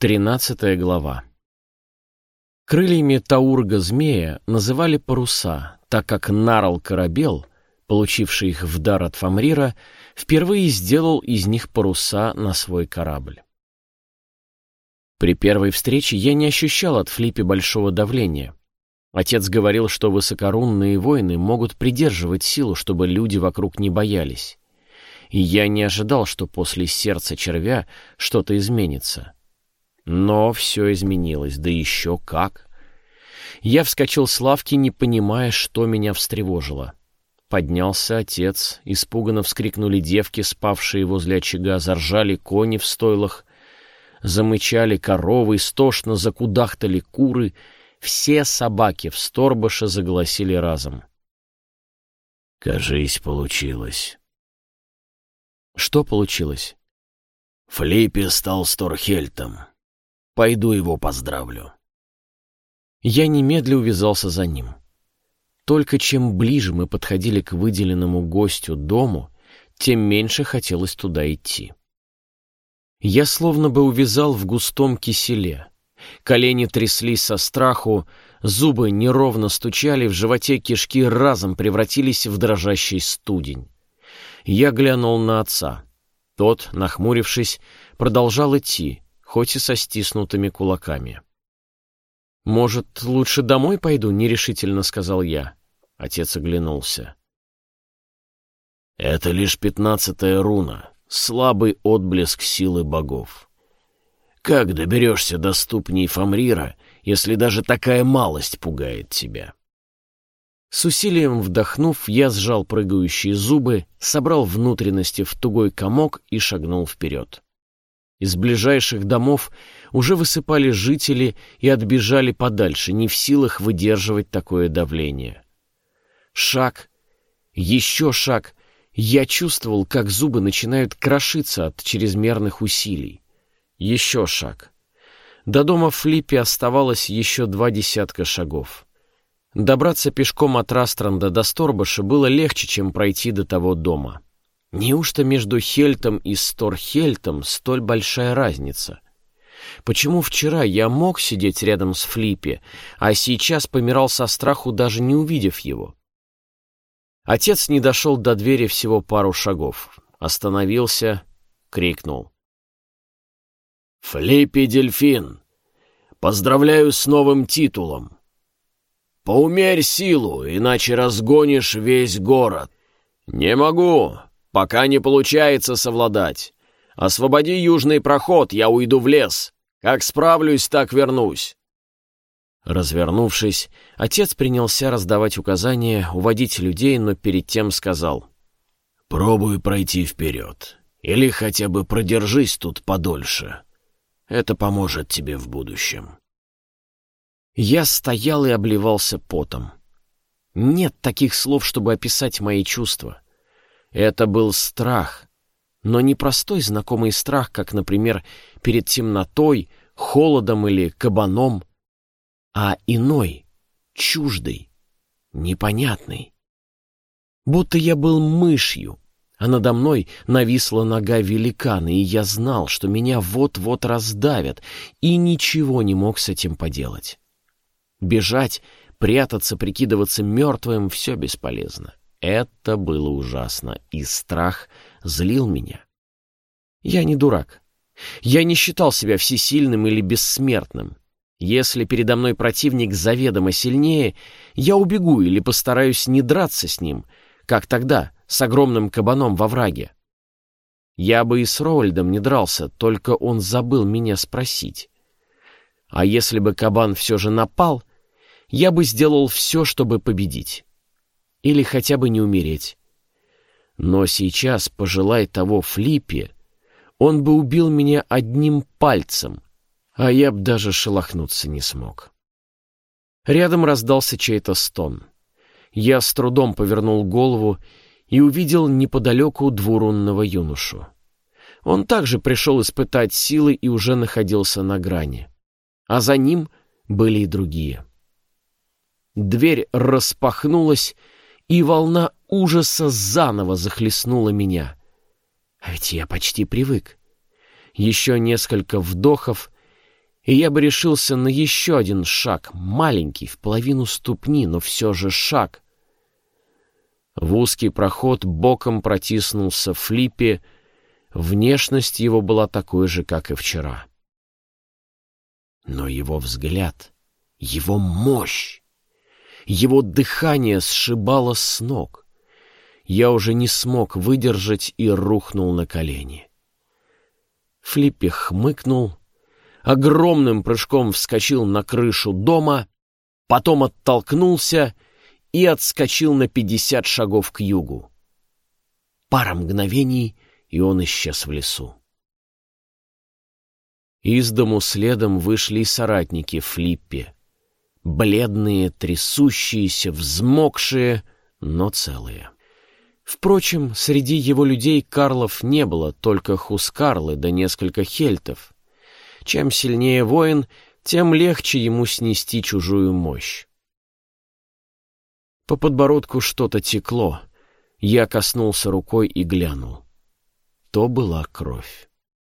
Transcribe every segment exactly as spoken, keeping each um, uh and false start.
Тринадцатая глава. Крыльями таурга-змея называли паруса, так как Нарал-Корабел, получивший их в дар от Фамрира, впервые сделал из них паруса на свой корабль. При первой встрече я не ощущал от Флиппи большого давления. Отец говорил, что высокорунные воины могут придерживать силу, чтобы люди вокруг не боялись. И я не ожидал, что после сердца червя что-то изменится. Но все изменилось, да еще как. Я вскочил с лавки, не понимая, что меня встревожило. Поднялся отец, испуганно вскрикнули девки, спавшие возле очага, заржали кони в стойлах, замычали коровы, истошно закудахтали куры, все собаки в Сторбаше заголосили разом. «Кажись, получилось». «Что получилось?» «Флиппи стал Сторхельтом. Пойду его поздравлю». Я немедля увязался за ним. Только чем ближе мы подходили к выделенному гостю дому, тем меньше хотелось туда идти. Я словно бы увязал в густом киселе. Колени тряслись со страху, зубы неровно стучали, в животе кишки разом превратились в дрожащий студень. Я глянул на отца. Тот, нахмурившись, продолжал идти, хоть и со стиснутыми кулаками. «Может, лучше домой пойду?» — нерешительно сказал я. Отец оглянулся. «Это лишь пятнадцатая руна, слабый отблеск силы богов. Как доберешься до ступней Фамрира, если даже такая малость пугает тебя?» С усилием вдохнув, я сжал прыгающие зубы, собрал внутренности в тугой комок и шагнул вперед. Из ближайших домов уже высыпали жители и отбежали подальше, не в силах выдерживать такое давление. Шаг, еще шаг. Я чувствовал, как зубы начинают крошиться от чрезмерных усилий. Еще шаг. До дома Флиппи оставалось еще два десятка шагов. Добраться пешком от Растранда до Сторбаша было легче, чем пройти до того дома. Неужто между Хельтом и Сторхельтом столь большая разница? Почему вчера я мог сидеть рядом с Флиппи, а сейчас помирал со страху, даже не увидев его? Отец не дошел до двери всего пару шагов. Остановился, крикнул. «Флиппи Дельфин, поздравляю с новым титулом. Поумерь силу, иначе разгонишь весь город». «Не могу. Пока не получается совладать. Освободи южный проход, я уйду в лес. Как справлюсь, так вернусь». Развернувшись, отец принялся раздавать указания, уводить людей, но перед тем сказал. «Пробуй пройти вперед. Или хотя бы продержись тут подольше. Это поможет тебе в будущем». Я стоял и обливался потом. Нет таких слов, чтобы описать мои чувства. Это был страх, но не простой знакомый страх, как, например, перед темнотой, холодом или кабаном, а иной, чуждый, непонятный. Будто я был мышью, а надо мной нависла нога великана, и я знал, что меня вот-вот раздавят, и ничего не мог с этим поделать. Бежать, прятаться, прикидываться мертвым — все бесполезно. Это было ужасно, и страх злил меня. Я не дурак. Я не считал себя всесильным или бессмертным. Если передо мной противник заведомо сильнее, я убегу или постараюсь не драться с ним, как тогда, с огромным кабаном во враге. Я бы и с Роальдом не дрался, только он забыл меня спросить. А если бы кабан все же напал, я бы сделал все, чтобы победить. Или хотя бы не умереть. Но сейчас, пожелай того Флиппи, он бы убил меня одним пальцем, а я б даже шелохнуться не смог. Рядом раздался чей-то стон. Я с трудом повернул голову и увидел неподалеку двурунного юношу. Он также пришел испытать силы и уже находился на грани. А за ним были и другие. Дверь распахнулась, и волна ужаса заново захлестнула меня. А ведь я почти привык. Еще несколько вдохов, и я бы решился на еще один шаг, маленький, в половину ступни, но все же шаг. В узкий проход боком протиснулся Флиппи. Внешность его была такой же, как и вчера. Но его взгляд, его мощь, его дыхание сшибало с ног. Я уже не смог выдержать и рухнул на колени. Флиппи хмыкнул, огромным прыжком вскочил на крышу дома, потом оттолкнулся и отскочил на пятьдесят шагов к югу. Пара мгновений, и он исчез в лесу. Из дому следом вышли и соратники Флиппи. Бледные, трясущиеся, взмокшие, но целые. Впрочем, среди его людей Карлов не было, только Хускарлы да несколько хельтов. Чем сильнее воин, тем легче ему снести чужую мощь. По подбородку что-то текло. Я коснулся рукой и глянул. То была кровь.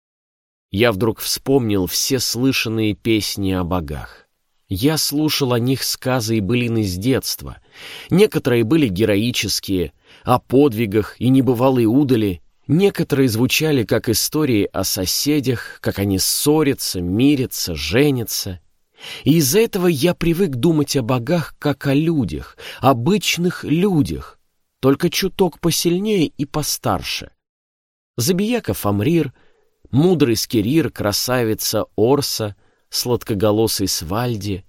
Я вдруг вспомнил все слышанные песни о богах. Я слушал о них сказы и былины с детства. Некоторые были героические, о подвигах и небывалой удали. Некоторые звучали как истории о соседях, как они ссорятся, мирятся, женятся. И из-за этого я привык думать о богах как о людях, обычных людях, только чуток посильнее и постарше. Забияка Фамрир, мудрый Скирир, красавица Орса, сладкоголосый Свальди.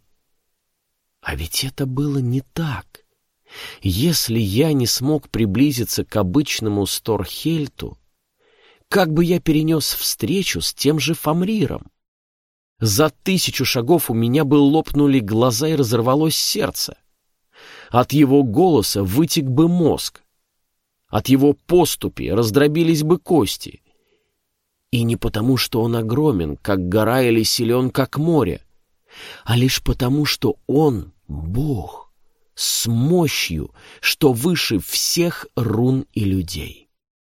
А ведь это было не так. Если я не смог приблизиться к обычному Сторхельту, как бы я перенес встречу с тем же Фамриром? За тысячу шагов у меня бы лопнули глаза и разорвалось сердце. От его голоса вытек бы мозг. От его поступи раздробились бы кости. И не потому, что он огромен, как гора, или силен, как море, а лишь потому, что он — Бог, с мощью, что выше всех рун и людей.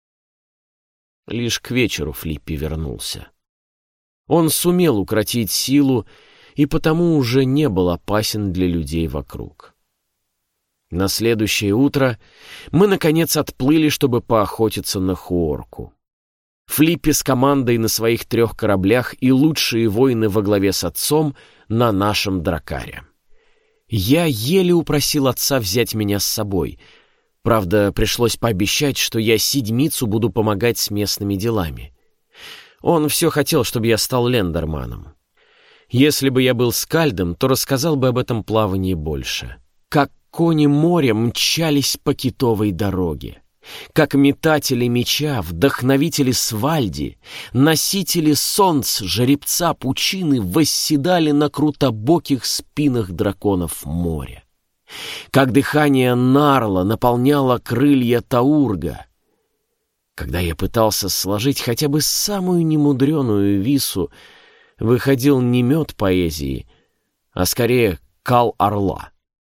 Лишь к вечеру Флиппи вернулся. Он сумел укротить силу и потому уже не был опасен для людей вокруг. На следующее утро мы, наконец, отплыли, чтобы поохотиться на Хуорку. Флиппи с командой на своих трех кораблях и лучшие воины во главе с отцом на нашем дракаре. Я еле упросил отца взять меня с собой. Правда, пришлось пообещать, что я седмицу буду помогать с местными делами. Он все хотел, чтобы я стал лендерманом. Если бы я был скальдом, то рассказал бы об этом плавании больше. Как кони моря мчались по китовой дороге. Как метатели меча, вдохновители Свальди, носители солнц, жеребца пучины восседали на крутобоких спинах драконов моря. Как дыхание Нарла наполняло крылья Таурга. Когда я пытался сложить хотя бы самую немудреную вису, выходил не мед поэзии, а скорее кал орла.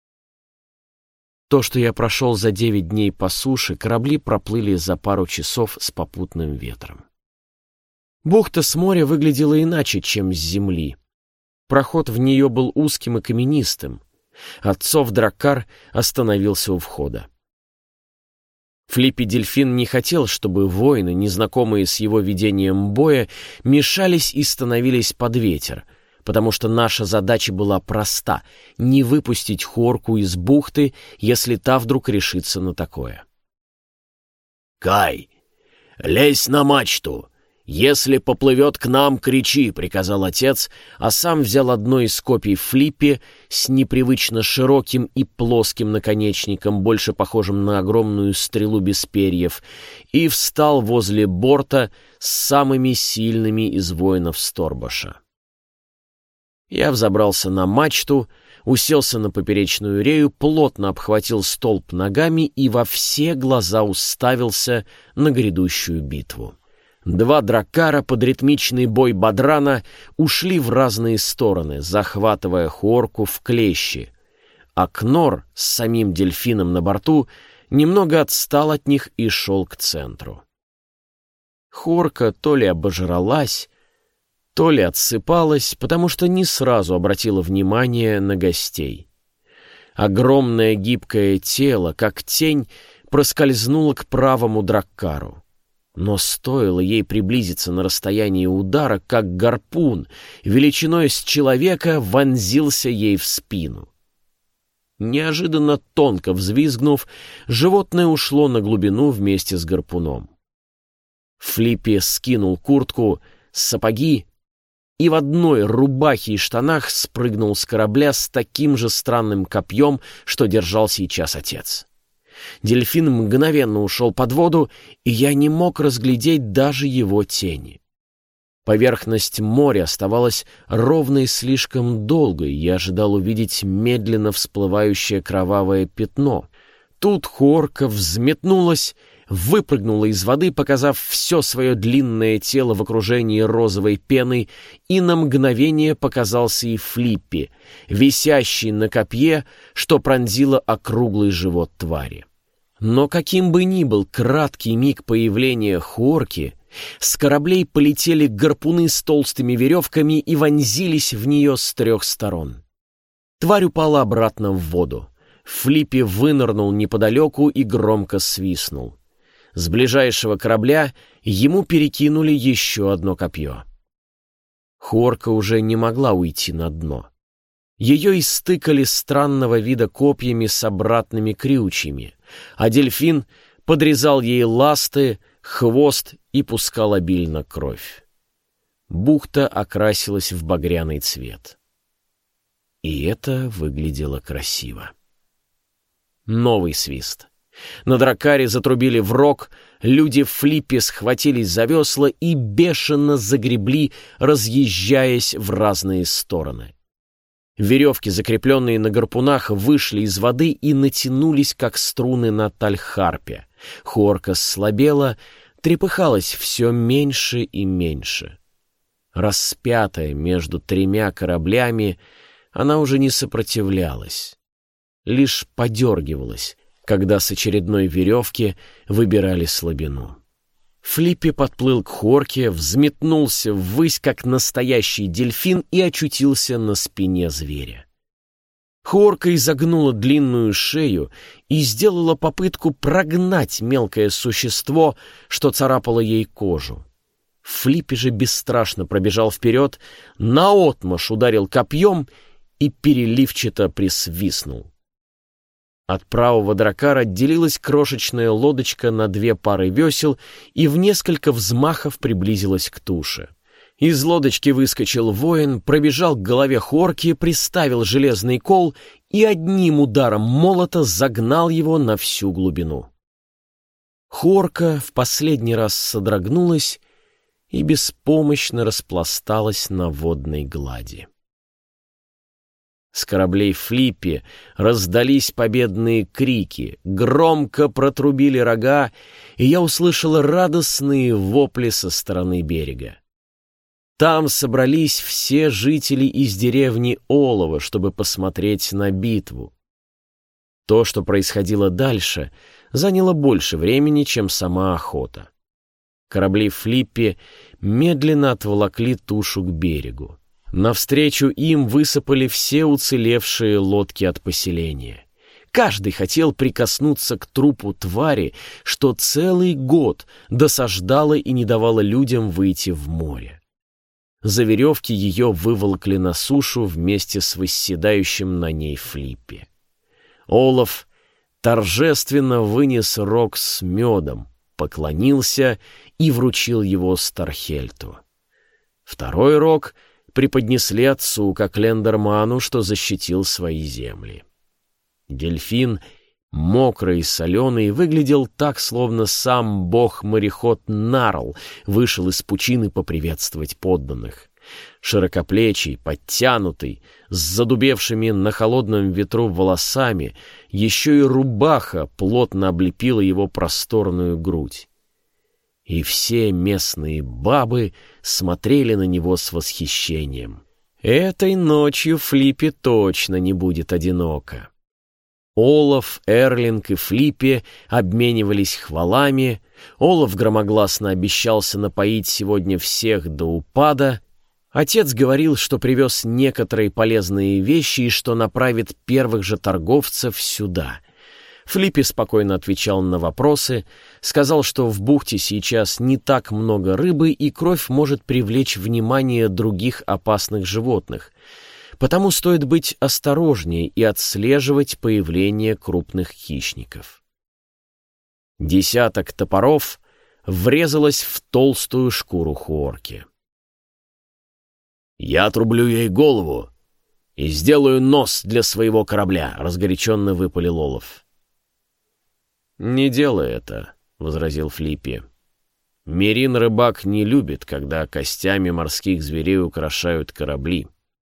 То, что я прошел за девять дней по суше, корабли проплыли за пару часов с попутным ветром. Бухта с моря выглядела иначе, чем с земли. Проход в нее был узким и каменистым. Отцов драккар остановился у входа. Флиппи-дельфин не хотел, чтобы воины, незнакомые с его ведением боя, мешались и становились под ветер, потому что наша задача была проста — не выпустить Хуорку из бухты, если та вдруг решится на такое. «Кай, лезь на мачту! Если поплывет к нам, кричи!» — приказал отец, а сам взял одно из копий Флиппи с непривычно широким и плоским наконечником, больше похожим на огромную стрелу без перьев, и встал возле борта с самыми сильными из воинов Сторбоша. Я взобрался на мачту, уселся на поперечную рею, плотно обхватил столб ногами и во все глаза уставился на грядущую битву. Два драккара под ритмичный бой Бадрана ушли в разные стороны, захватывая Хуорку в клещи, а Кнор с самим дельфином на борту немного отстал от них и шел к центру. Хуорка то ли обожралась, то ли отсыпалась, потому что не сразу обратила внимание на гостей. Огромное гибкое тело, как тень, проскользнуло к правому драккару. Но стоило ей приблизиться на расстояние удара, как гарпун, величиной с человека, вонзился ей в спину. Неожиданно тонко взвизгнув, животное ушло на глубину вместе с гарпуном. Флиппи скинул куртку, сапоги и в одной рубахе и штанах спрыгнул с корабля с таким же странным копьем, что держал сейчас отец. Дельфин мгновенно ушел под воду, и я не мог разглядеть даже его тени. Поверхность моря оставалась ровной слишком долго, и я ожидал увидеть медленно всплывающее кровавое пятно. Тут Хуорка взметнулась, выпрыгнула из воды, показав все свое длинное тело в окружении розовой пены, и на мгновение показался и Флиппи, висящий на копье, что пронзило округлый живот твари. Но каким бы ни был краткий миг появления Хуорки, с кораблей полетели гарпуны с толстыми веревками и вонзились в нее с трех сторон. Тварь упала обратно в воду. Флиппи вынырнул неподалеку и громко свистнул. С ближайшего корабля ему перекинули еще одно копье. Хуорка уже не могла уйти на дно. Ее истыкали странного вида копьями с обратными крючьями, а дельфин подрезал ей ласты, хвост и пускал обильно кровь. Бухта окрасилась в багряный цвет. И это выглядело красиво. Новый свист. На драккаре затрубили в рог, люди в Флиппи схватились за весла и бешено загребли, разъезжаясь в разные стороны. Веревки, закрепленные на гарпунах, вышли из воды и натянулись, как струны на тальхарпе. Хуорка слабела, трепыхалась все меньше и меньше. Распятая между тремя кораблями, она уже не сопротивлялась, лишь подергивалась, когда с очередной веревки выбирали слабину. Флиппи подплыл к Хуорке, взметнулся ввысь, как настоящий дельфин, и очутился на спине зверя. Хуорка изогнула длинную шею и сделала попытку прогнать мелкое существо, что царапало ей кожу. Флиппи же бесстрашно пробежал вперед, наотмашь ударил копьем и переливчато присвистнул. От правого драккара отделилась крошечная лодочка на две пары весел и в несколько взмахов приблизилась к туше. Из лодочки выскочил воин, пробежал к голове Хуорки, приставил железный кол и одним ударом молота загнал его на всю глубину. Хуорка в последний раз содрогнулась и беспомощно распласталась на водной глади. С кораблей Флиппи раздались победные крики, громко протрубили рога, и я услышал радостные вопли со стороны берега. Там собрались все жители из деревни Олова, чтобы посмотреть на битву. То, что происходило дальше, заняло больше времени, чем сама охота. Корабли Флиппи медленно отволокли тушу к берегу. Навстречу им высыпали все уцелевшие лодки от поселения. Каждый хотел прикоснуться к трупу твари, что целый год досаждала и не давала людям выйти в море. За веревки ее выволокли на сушу вместе с восседающим на ней Флиппи. Олаф торжественно вынес рог с медом, поклонился и вручил его Стархельту. Второй рог преподнесли отцу, как Лендерману, что защитил свои земли. Дельфин, мокрый и соленый, выглядел так, словно сам бог-мореход Нарл вышел из пучины поприветствовать подданных. Широкоплечий, подтянутый, с задубевшими на холодном ветру волосами, еще и рубаха плотно облепила его просторную грудь. И все местные бабы смотрели на него с восхищением. Этой ночью Флиппи точно не будет одиноко. Олаф, Эрлинг и Флиппи обменивались хвалами. Олаф громогласно обещался напоить сегодня всех до упада. Отец говорил, что привез некоторые полезные вещи и что направит первых же торговцев сюда. Флиппи спокойно отвечал на вопросы, сказал, что в бухте сейчас не так много рыбы и кровь может привлечь внимание других опасных животных, потому стоит быть осторожнее и отслеживать появление крупных хищников. Десяток топоров врезалось в толстую шкуру Хуорки. «Я отрублю ей голову и сделаю нос для своего корабля», — разгоряченно выпалил Олаф. «Не делай это», — возразил Флиппи. «Мерин-рыбак не любит, когда костями морских зверей украшают корабли.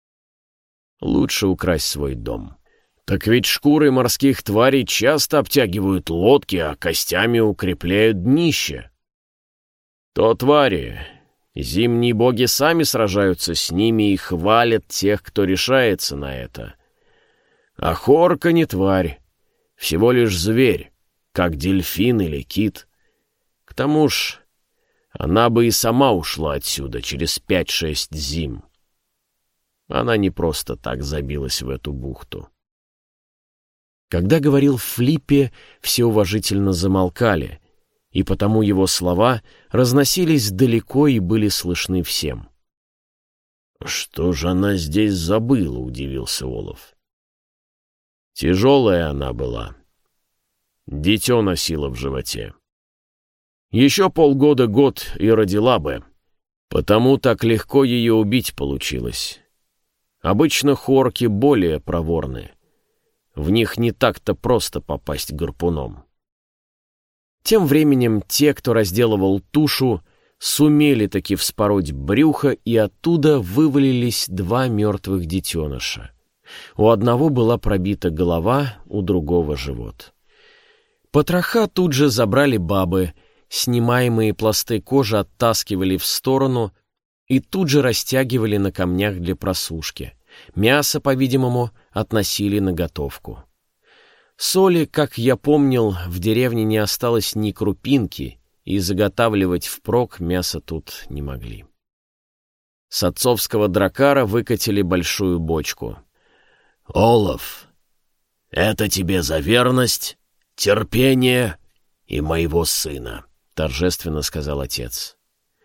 Лучше украсть свой дом». «Так ведь шкуры морских тварей часто обтягивают лодки, а костями укрепляют днище». «То твари. Зимние боги сами сражаются с ними и хвалят тех, кто решается на это. А Хорка не тварь, всего лишь зверь, как дельфин или кит. К тому ж, она бы и сама ушла отсюда через пять-шесть зим. Она не просто так забилась в эту бухту». Когда говорил Флиппи, все уважительно замолкали, и потому его слова разносились далеко и были слышны всем. «Что же она здесь забыла?» — удивился Олаф. «Тяжелая она была. Дитё носила в животе. Еще полгода-год и родила бы, потому так легко ее убить получилось. Обычно хорки более проворны. В них не так-то просто попасть гарпуном». Тем временем те, кто разделывал тушу, сумели таки вспороть брюхо, и оттуда вывалились два мертвых детеныша. У одного была пробита голова, у другого — живот. Потроха тут же забрали бабы, снимаемые пласты кожи оттаскивали в сторону и тут же растягивали на камнях для просушки. Мясо, по-видимому, относили на готовку. Соли, как я помнил, в деревне не осталось ни крупинки, и заготавливать впрок мясо тут не могли. С отцовского дракара выкатили большую бочку. «Олаф, это тебе за верность, терпение и моего сына», — торжественно сказал отец.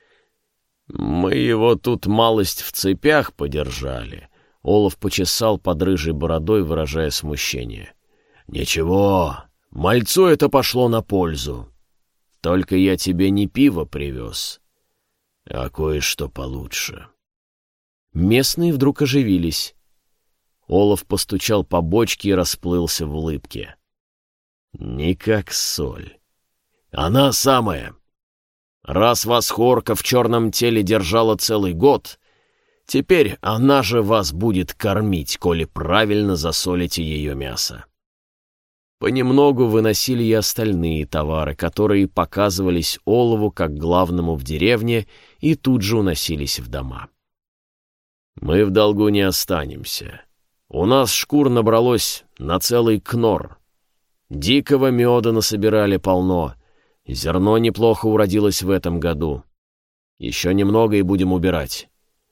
«Мы его тут малость в цепях подержали», — Олаф почесал под рыжей бородой, выражая смущение. «Ничего, мальцу это пошло на пользу. Только я тебе не пиво привез, а кое-что получше». Местные вдруг оживились. Олаф постучал по бочке и расплылся в улыбке. «Не как соль. Она самая. Раз вас Хорка в черном теле держала целый год, теперь она же вас будет кормить, коли правильно засолите ее мясо». Понемногу выносили и остальные товары, которые показывались Олову как главному в деревне, и тут же уносились в дома. «Мы в долгу не останемся. У нас шкур набралось на целый кнор. Дикого меда насобирали полно. Зерно неплохо уродилось в этом году. Еще немного и будем убирать».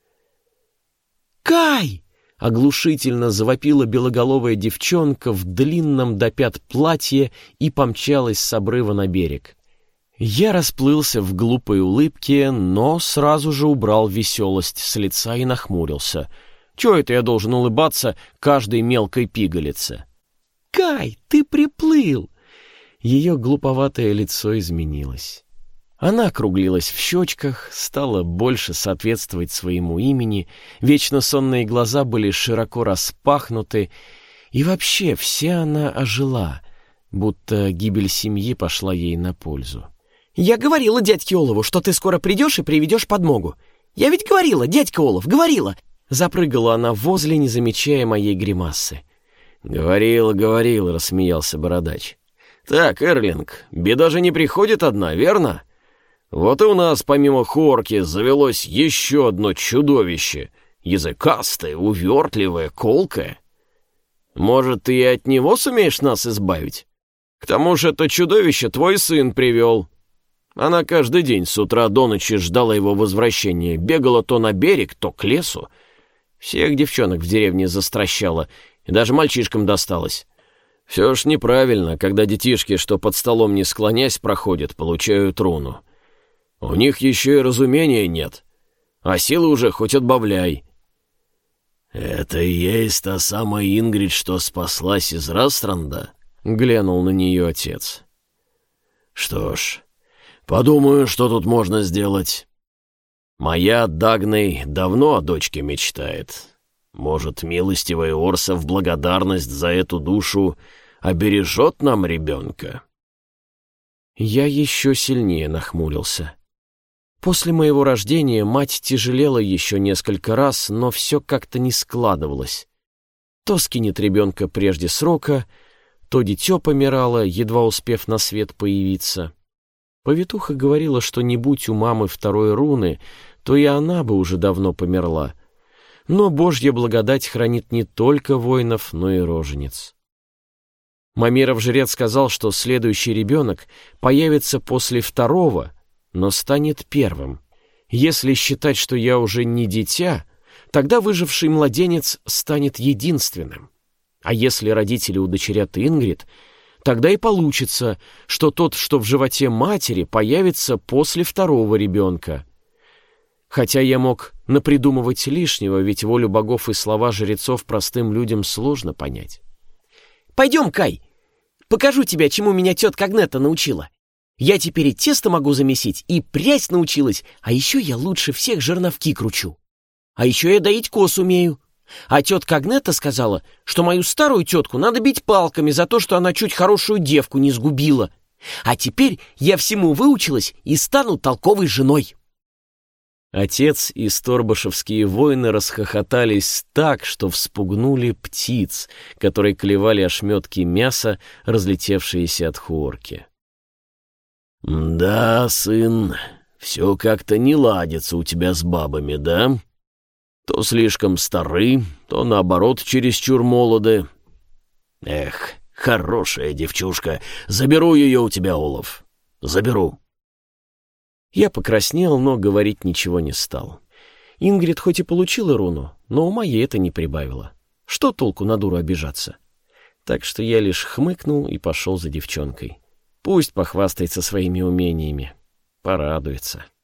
«Кай!» — оглушительно завопила белоголовая девчонка в длинном до пят платье и помчалась с обрыва на берег. Я расплылся в глупой улыбке, но сразу же убрал веселость с лица и нахмурился. Чего это я должен улыбаться каждой мелкой пигалице? «Кай, ты приплыл!» Ее глуповатое лицо изменилось. Она округлилась в щечках, стала больше соответствовать своему имени, вечно сонные глаза были широко распахнуты, и вообще вся она ожила, будто гибель семьи пошла ей на пользу. «Я говорила дядьке Олову, что ты скоро придешь и приведешь подмогу. Я ведь говорила, дядька Олов, говорила!» Запрыгала она возле, не замечая моей гримасы. «Говорила, говорила», — рассмеялся бородач. «Так, Эрлинг, беда же не приходит одна, верно? Вот и у нас помимо Хорки завелось еще одно чудовище, языкастое, увертливое, колкое. Может, ты и от него сумеешь нас избавить? К тому же это чудовище твой сын привел». Она каждый день с утра до ночи ждала его возвращения, бегала то на берег, то к лесу. Всех девчонок в деревне застращала, и даже мальчишкам досталось. Все ж неправильно, когда детишки, что под столом не склонясь проходят, получают руну. У них еще и разумения нет, а силы уже хоть отбавляй. «Это и есть та самая Ингрид, что спаслась из Растранда?» — глянул на нее отец. «Что ж, подумаю, что тут можно сделать. Моя Дагней давно о дочке мечтает. Может, милостивая Орса в благодарность за эту душу обережет нам ребенка?» Я еще сильнее нахмурился. После моего рождения мать тяжелела еще несколько раз, но все как-то не складывалось. То скинет ребенка прежде срока, то дитё помирало, едва успев на свет появиться. Повитуха говорила, что не будь у мамы второй руны, то и она бы уже давно померла. Но Божья благодать хранит не только воинов, но и рожениц. Мамиров-жрец сказал, что следующий ребенок появится после второго, но станет первым. Если считать, что я уже не дитя, тогда выживший младенец станет единственным. А если родители удочерят Ингрид, тогда и получится, что тот, что в животе матери, появится после второго ребенка. Хотя я мог напридумывать лишнего, ведь волю богов и слова жрецов простым людям сложно понять. «Пойдем, Кай, покажу тебе, чему меня тетка Агнета научила. Я теперь и тесто могу замесить, и прясть научилась, а еще я лучше всех жерновки кручу. А еще я доить коз умею. А тетка Агнета сказала, что мою старую тетку надо бить палками за то, что она чуть хорошую девку не сгубила. А теперь я всему выучилась и стану толковой женой». Отец и сторбашевские воины расхохотались так, что вспугнули птиц, которые клевали ошметки мяса, разлетевшиеся от хлорки. «Да, сын, все как-то не ладится у тебя с бабами, да? То слишком стары, то, наоборот, чересчур молоды. Эх, хорошая девчушка, заберу ее у тебя, Олаф, заберу». Я покраснел, но говорить ничего не стал. Ингрид хоть и получила руну, но ума ей это не прибавило. Что толку на дуру обижаться? Так что я лишь хмыкнул и пошел за девчонкой. Пусть похвастается своими умениями, порадуется.